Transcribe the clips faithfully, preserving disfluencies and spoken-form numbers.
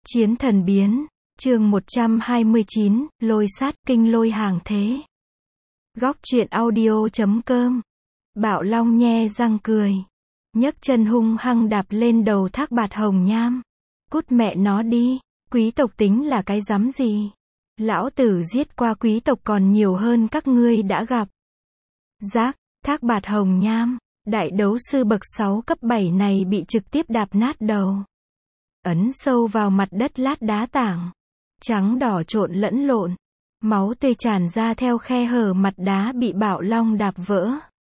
Chiến thần biến, chương một trăm hai mươi chín, lôi sát kinh lôi hàng thế. Góc truyện audio chấm com. Bạo Long nhe răng cười, nhấc chân hung hăng đạp lên đầu Thác Bạt Hồng Nham. Cút mẹ nó đi, quý tộc tính là cái rắm gì? Lão tử giết qua quý tộc còn nhiều hơn các ngươi đã gặp. Giác, Thác Bạt Hồng Nham, đại đấu sư bậc sáu cấp bảy này bị trực tiếp đạp nát đầu. Ấn sâu vào mặt đất lát đá tảng. Trắng đỏ trộn lẫn lộn. Máu tươi tràn ra theo khe hở mặt đá bị Bạo Long đạp vỡ.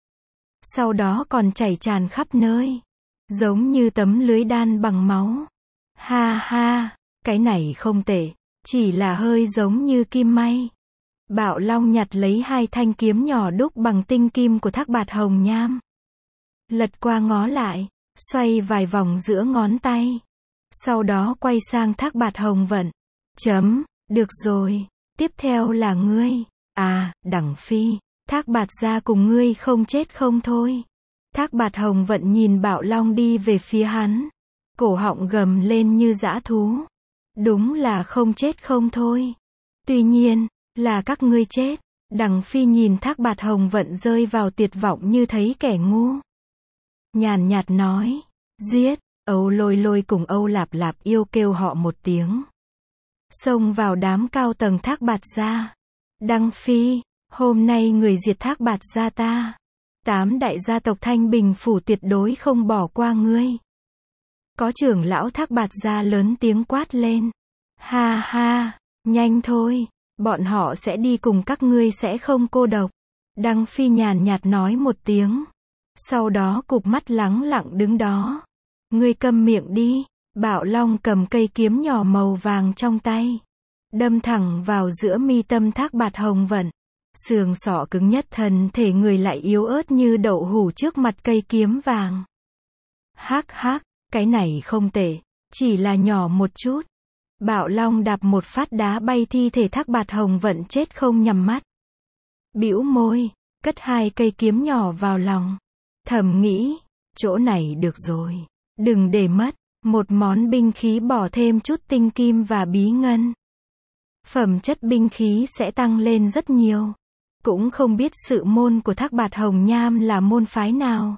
Sau đó còn chảy tràn khắp nơi. Giống như tấm lưới đan bằng máu. Ha ha, cái này không tệ. Chỉ là hơi giống như kim may. Bạo Long nhặt lấy hai thanh kiếm nhỏ đúc bằng tinh kim của Thác Bạt Hồng Nham. Lật qua ngó lại, xoay vài vòng giữa ngón tay. Sau đó quay sang Thác Bạt Hồng Vận. Chấm, được rồi, tiếp theo là ngươi. À, Đẳng Phi, Thác Bạt gia cùng ngươi không chết không thôi. Thác Bạt Hồng Vận nhìn Bạo Long đi về phía hắn. Cổ họng gầm lên như dã thú. Đúng là không chết không thôi. Tuy nhiên, là các ngươi chết. Đẳng Phi nhìn Thác Bạt Hồng Vận rơi vào tuyệt vọng như thấy kẻ ngu. Nhàn nhạt nói, giết. Âu Lôi Lôi cùng Âu Lạp Lạp yêu kêu họ một tiếng. Xông vào đám cao tầng Thác Bạt gia. Đăng Phi, hôm nay người diệt Thác Bạt gia ta. Tám đại gia tộc Thanh Bình phủ tuyệt đối không bỏ qua ngươi. Có trưởng lão Thác Bạt gia lớn tiếng quát lên. Ha ha, nhanh thôi, bọn họ sẽ đi cùng các ngươi sẽ không cô độc. Đăng Phi nhàn nhạt nói một tiếng. Sau đó cụp mắt lắng lặng đứng đó. Ngươi câm miệng đi. Bạo Long cầm cây kiếm nhỏ màu vàng trong tay. Đâm thẳng vào giữa mi tâm Thác Bạt Hồng Vận. Sườn sọ cứng nhất thân thể người lại yếu ớt như đậu hũ trước mặt cây kiếm vàng. Hắc hắc, cái này không tệ. Chỉ là nhỏ một chút. Bạo Long đạp một phát đá bay thi thể Thác Bạt Hồng Vận chết không nhắm mắt. Bĩu môi, cất hai cây kiếm nhỏ vào lòng. Thầm nghĩ, chỗ này được rồi. Đừng để mất. Một món binh khí bỏ thêm chút tinh kim và bí ngân. Phẩm chất binh khí sẽ tăng lên rất nhiều. Cũng không biết sự môn của Thác Bạt Hồng Nham là môn phái nào.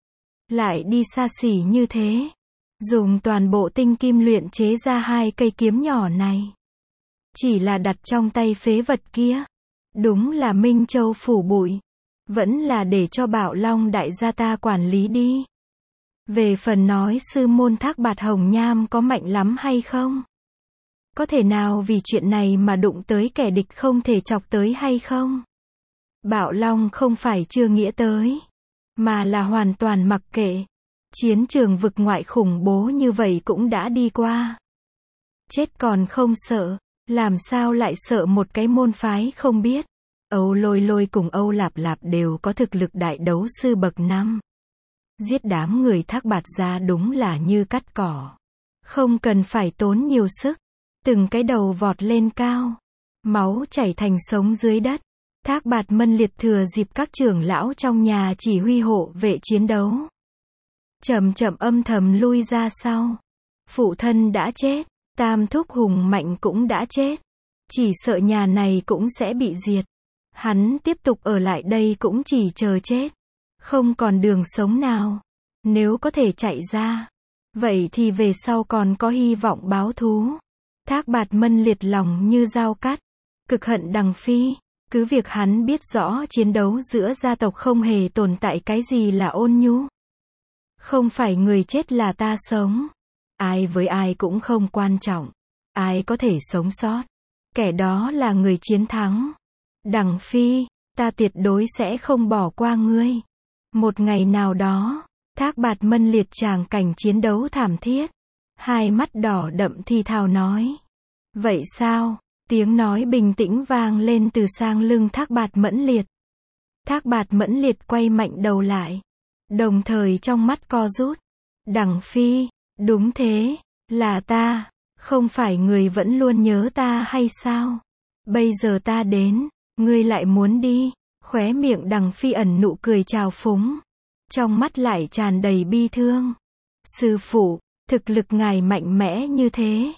Lại đi xa xỉ như thế. Dùng toàn bộ tinh kim luyện chế ra hai cây kiếm nhỏ này. Chỉ là đặt trong tay phế vật kia. Đúng là Minh Châu phủ bụi. Vẫn là để cho Bạo Long đại gia ta quản lý đi. Về phần nói sư môn Thác Bạt Hồng Nham có mạnh lắm hay không? Có thể nào vì chuyện này mà đụng tới kẻ địch không thể chọc tới hay không? Bạo Long không phải chưa nghĩa tới, mà là hoàn toàn mặc kệ. Chiến trường vực ngoại khủng bố như vậy cũng đã đi qua. Chết còn không sợ, làm sao lại sợ một cái môn phái không biết? Âu Lôi Lôi cùng Âu Lạp Lạp đều có thực lực đại đấu sư bậc năm. Giết đám người Thác Bạt gia đúng là như cắt cỏ. Không cần phải tốn nhiều sức. Từng cái đầu vọt lên cao. Máu chảy thành sống dưới đất. Thác Bạt Mân Liệt thừa dịp các trưởng lão trong nhà chỉ huy hộ vệ chiến đấu. Chậm chậm âm thầm lui ra sau. Phụ thân đã chết. Tam thúc Hùng Mạnh cũng đã chết. Chỉ sợ nhà này cũng sẽ bị diệt. Hắn tiếp tục ở lại đây cũng chỉ chờ chết. Không còn đường sống nào. Nếu có thể chạy ra. Vậy thì về sau còn có hy vọng báo thú. Thác Bạt Mân Liệt lòng như dao cắt. Cực hận Đằng Phi. Cứ việc hắn biết rõ chiến đấu giữa gia tộc không hề tồn tại cái gì là ôn nhu. Không phải người chết là ta sống. Ai với ai cũng không quan trọng. Ai có thể sống sót. Kẻ đó là người chiến thắng. Đằng Phi, ta tuyệt đối sẽ không bỏ qua ngươi. Một ngày nào đó, Thác Bạt Mân Liệt tràng cảnh chiến đấu thảm thiết. Hai mắt đỏ đậm thì thào nói. Vậy sao? Tiếng nói bình tĩnh vang lên từ sang lưng Thác Bạt Mẫn Liệt. Thác Bạt Mẫn Liệt quay mạnh đầu lại. Đồng thời trong mắt co rút. Đằng Phi, đúng thế, là ta. Không phải người vẫn luôn nhớ ta hay sao? Bây giờ ta đến, ngươi lại muốn đi. Khóe miệng Đằng Phi ẩn nụ cười trào phúng. Trong mắt lại tràn đầy bi thương. Sư phụ, thực lực ngài mạnh mẽ như thế.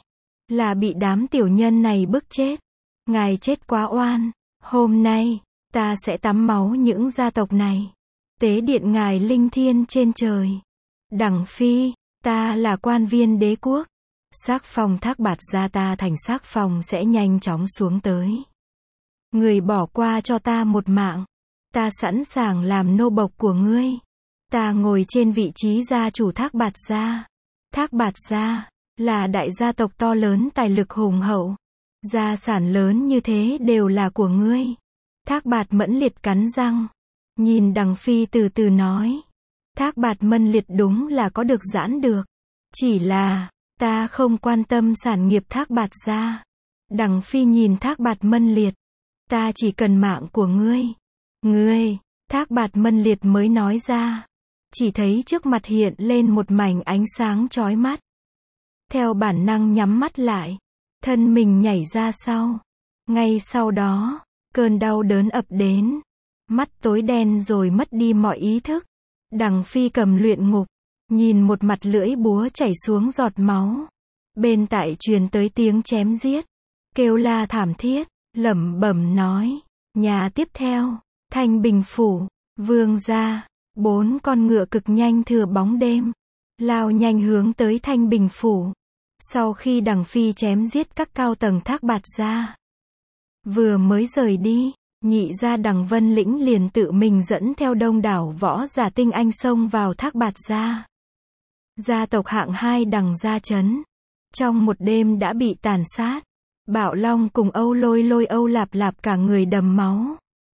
là bị đám tiểu nhân này bức chết. Ngài chết quá oan. Hôm nay, ta sẽ tắm máu những gia tộc này. Tế điện ngài linh thiêng trên trời. Đằng Phi, ta là quan viên đế quốc. Sắc phong Thác Bạt Gia ta thành sắc phong sẽ nhanh chóng xuống tới. Người bỏ qua cho ta một mạng. Ta sẵn sàng làm nô bộc của ngươi. Ta ngồi trên vị trí gia chủ Thác Bạt Gia. Thác Bạt Gia là đại gia tộc to lớn tài lực hùng hậu. Gia sản lớn như thế đều là của ngươi. Thác Bạt Mẫn Liệt cắn răng. Nhìn Đằng Phi từ từ nói. Thác Bạt Mân Liệt đúng là có được giãn được. Chỉ là, ta không quan tâm sản nghiệp Thác Bạt Gia. Đằng Phi nhìn Thác Bạt Mân Liệt. Ta chỉ cần mạng của ngươi. Ngươi, Thác Bạt Mân Liệt mới nói ra. Chỉ thấy trước mặt hiện lên một mảnh ánh sáng chói mắt. Theo bản năng nhắm mắt lại. Thân mình nhảy ra sau. Ngay sau đó, cơn đau đớn ập đến. Mắt tối đen rồi mất đi mọi ý thức. Đằng Phi cầm luyện ngục. Nhìn một mặt lưỡi búa chảy xuống giọt máu. Bên tại truyền tới tiếng chém giết. Kêu la thảm thiết. Lẩm bẩm nói. Nhà tiếp theo. Thanh Bình Phủ. Vương gia. Bốn con ngựa cực nhanh thừa bóng đêm. Lao nhanh hướng tới Thanh Bình Phủ. Sau khi Đằng Phi chém giết các cao tầng Thác Bạt Gia. Vừa mới rời đi. Nhị gia Đằng Vân Lĩnh liền tự mình dẫn theo đông đảo võ giả tinh anh xông vào Thác Bạt Gia. Gia tộc hạng hai Đằng Gia Trấn. Trong một đêm đã bị tàn sát. Bạo Long cùng Âu Lôi Lôi Âu Lạp Lạp cả người đầm máu.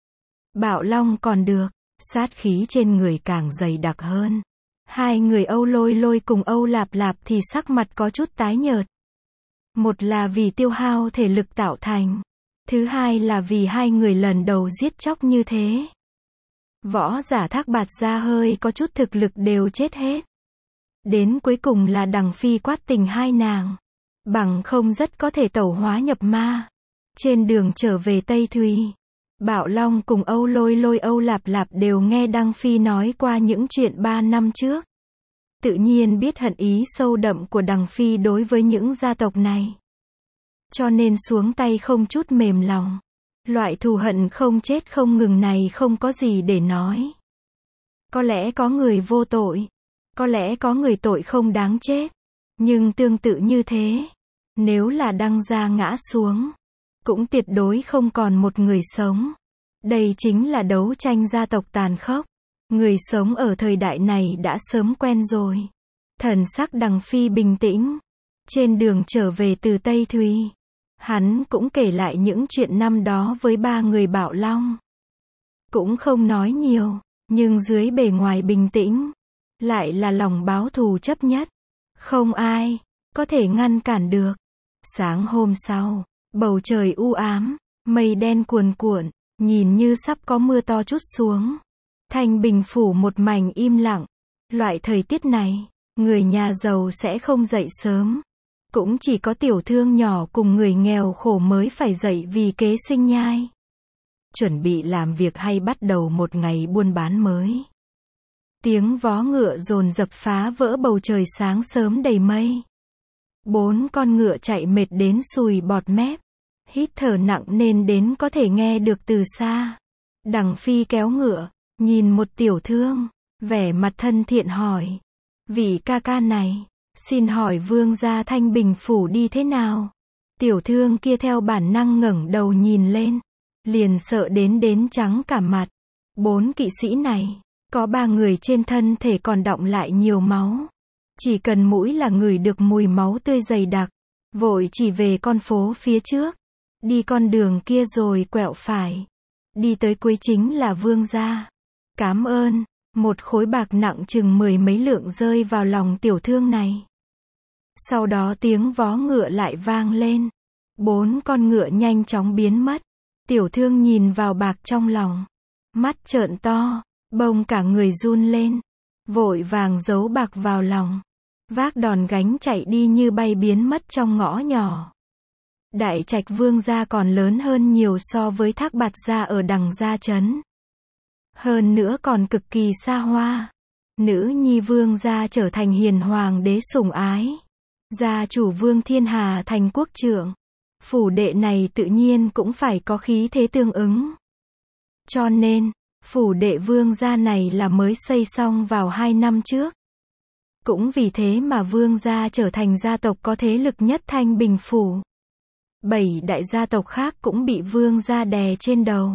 Bạo Long còn được, sát khí trên người càng dày đặc hơn. Hai người Âu Lôi Lôi cùng Âu Lạp Lạp thì sắc mặt có chút tái nhợt. Một là vì tiêu hao thể lực tạo thành. Thứ hai là vì hai người lần đầu giết chóc như thế. Võ giả Thác Bạt Gia hơi có chút thực lực đều chết hết. Đến cuối cùng là Đằng Phi quát tình hai nàng. Bằng không rất có thể tẩu hóa nhập ma. Trên đường trở về Tây Thùy. Bạo Long cùng Âu Lôi Lôi Âu Lạp Lạp đều nghe Đằng Phi nói qua những chuyện ba năm trước. Tự nhiên biết hận ý sâu đậm của Đằng Phi đối với những gia tộc này. Cho nên xuống tay không chút mềm lòng. Loại thù hận không chết không ngừng này không có gì để nói. Có lẽ có người vô tội. Có lẽ có người tội không đáng chết. Nhưng tương tự như thế. Nếu là Đăng gia ngã xuống. Cũng tuyệt đối không còn một người sống. Đây chính là đấu tranh gia tộc tàn khốc. Người sống ở thời đại này đã sớm quen rồi. Thần sắc Đằng Phi bình tĩnh. Trên đường trở về từ Tây Thùy. Hắn cũng kể lại những chuyện năm đó với ba người Bạo Long. Cũng không nói nhiều. Nhưng dưới bề ngoài bình tĩnh. Lại là lòng báo thù chấp nhất. Không ai có thể ngăn cản được. Sáng hôm sau. Bầu trời u ám. Mây đen cuồn cuộn. Nhìn như sắp có mưa to trút xuống. Thanh Bình Phủ một mảnh im lặng. Loại thời tiết này, người nhà giàu sẽ không dậy sớm. Cũng chỉ có tiểu thương nhỏ cùng người nghèo khổ mới phải dậy vì kế sinh nhai. Chuẩn bị làm việc hay bắt đầu một ngày buôn bán mới. Tiếng vó ngựa dồn dập phá vỡ bầu trời sáng sớm đầy mây. Bốn con ngựa chạy mệt đến sùi bọt mép. Hít thở nặng nên đến có thể nghe được từ xa. Đằng Phi kéo ngựa, nhìn một tiểu thương, vẻ mặt thân thiện hỏi. Vị ca ca này, xin hỏi vương gia Thanh Bình Phủ đi thế nào? Tiểu thương kia theo bản năng ngẩng đầu nhìn lên. Liền sợ đến đến trắng cả mặt. Bốn kỵ sĩ này, có ba người trên thân thể còn đọng lại nhiều máu. Chỉ cần mũi là ngửi được mùi máu tươi dày đặc. Vội chỉ về con phố phía trước. Đi con đường kia rồi quẹo phải. Đi tới cuối chính là vương gia. Cám ơn. Một khối bạc nặng chừng mười mấy lượng rơi vào lòng tiểu thương này. Sau đó tiếng vó ngựa lại vang lên. Bốn con ngựa nhanh chóng biến mất. Tiểu thương nhìn vào bạc trong lòng. Mắt trợn to. Bông cả người run lên. Vội vàng giấu bạc vào lòng. Vác đòn gánh chạy đi như bay biến mất trong ngõ nhỏ. Đại trạch vương gia còn lớn hơn nhiều so với Thác Bạt gia ở Đằng Gia Trấn. Hơn nữa còn cực kỳ xa hoa. Nữ nhi vương gia trở thành hiền hoàng đế sủng ái. Gia chủ Vương Thiên Hà thành quốc trưởng. Phủ đệ này tự nhiên cũng phải có khí thế tương ứng. Cho nên, phủ đệ Vương gia này là mới xây xong vào hai năm trước. Cũng vì thế mà Vương gia trở thành gia tộc có thế lực nhất Thanh Bình phủ. Bảy đại gia tộc khác cũng bị Vương gia đè trên đầu.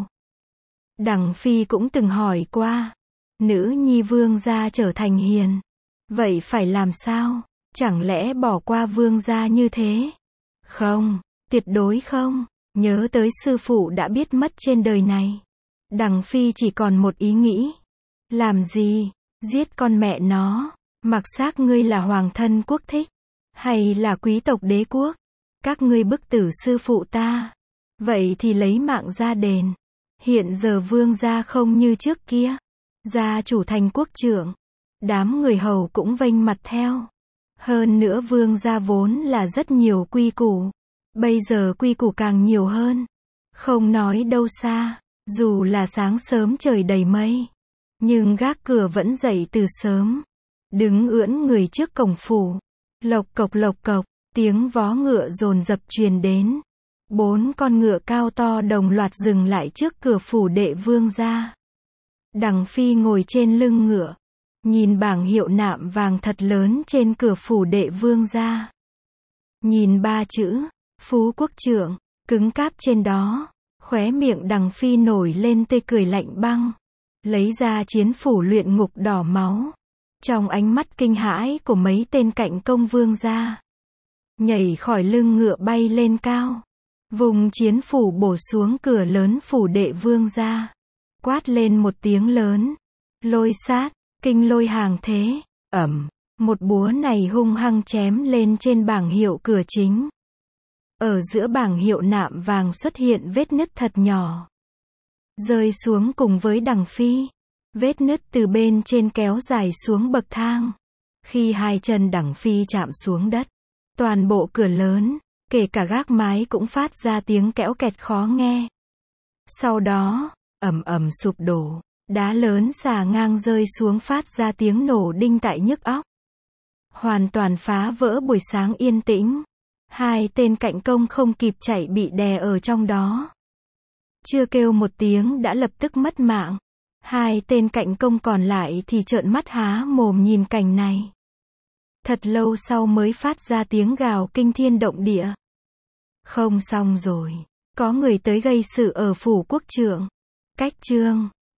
Đằng Phi cũng từng hỏi qua, nữ nhi Vương gia trở thành hiền, vậy phải làm sao? Chẳng lẽ bỏ qua Vương gia như thế? Không, tuyệt đối không. Nhớ tới sư phụ đã biết mất trên đời này, Đằng Phi chỉ còn một ý nghĩ. Làm gì? Giết con mẹ nó. Mặc xác ngươi là hoàng thân quốc thích, hay là quý tộc đế quốc, các ngươi bức tử sư phụ ta, vậy thì lấy mạng ra đền. Hiện giờ Vương gia không như trước kia, gia chủ thành quốc trưởng, đám người hầu cũng vênh mặt theo. Hơn nữa Vương gia vốn là rất nhiều quy củ, bây giờ quy củ càng nhiều hơn. Không nói đâu xa, dù là sáng sớm trời đầy mây, nhưng gác cửa vẫn dậy từ sớm. Đứng ưỡn người trước cổng phủ, lộc cộc lộc cộc, tiếng vó ngựa dồn dập truyền đến. Bốn con ngựa cao to đồng loạt dừng lại trước cửa phủ đệ Vương gia. Đằng Phi ngồi trên lưng ngựa, nhìn bảng hiệu nạm vàng thật lớn trên cửa phủ đệ Vương gia. Nhìn ba chữ, Phú Quốc trưởng, cứng cáp trên đó, khóe miệng Đằng Phi nổi lên tê cười lạnh băng. Lấy ra chiến phủ luyện ngục đỏ máu. Trong ánh mắt kinh hãi của mấy tên cạnh công Vương gia, nhảy khỏi lưng ngựa bay lên cao, vùng chiến phủ bổ xuống cửa lớn phủ đệ Vương gia, quát lên một tiếng lớn, lôi sát, kinh lôi hàng thế, ầm, một búa này hung hăng chém lên trên bảng hiệu cửa chính. Ở giữa bảng hiệu nạm vàng xuất hiện vết nứt thật nhỏ, rơi xuống cùng với Đằng Phi. Vết nứt từ bên trên kéo dài xuống bậc thang. Khi hai chân Đằng Phi chạm xuống đất, toàn bộ cửa lớn, kể cả gác mái cũng phát ra tiếng kẽo kẹt khó nghe. Sau đó, ầm ầm sụp đổ, đá lớn xà ngang rơi xuống phát ra tiếng nổ đinh tai nhức óc. Hoàn toàn phá vỡ buổi sáng yên tĩnh. Hai tên cạnh công không kịp chạy bị đè ở trong đó. Chưa kêu một tiếng đã lập tức mất mạng. Hai tên cạnh công còn lại thì trợn mắt há mồm nhìn cảnh này. Thật lâu sau mới phát ra tiếng gào kinh thiên động địa. Không xong rồi, có người tới gây sự ở phủ quốc trưởng. Cách chương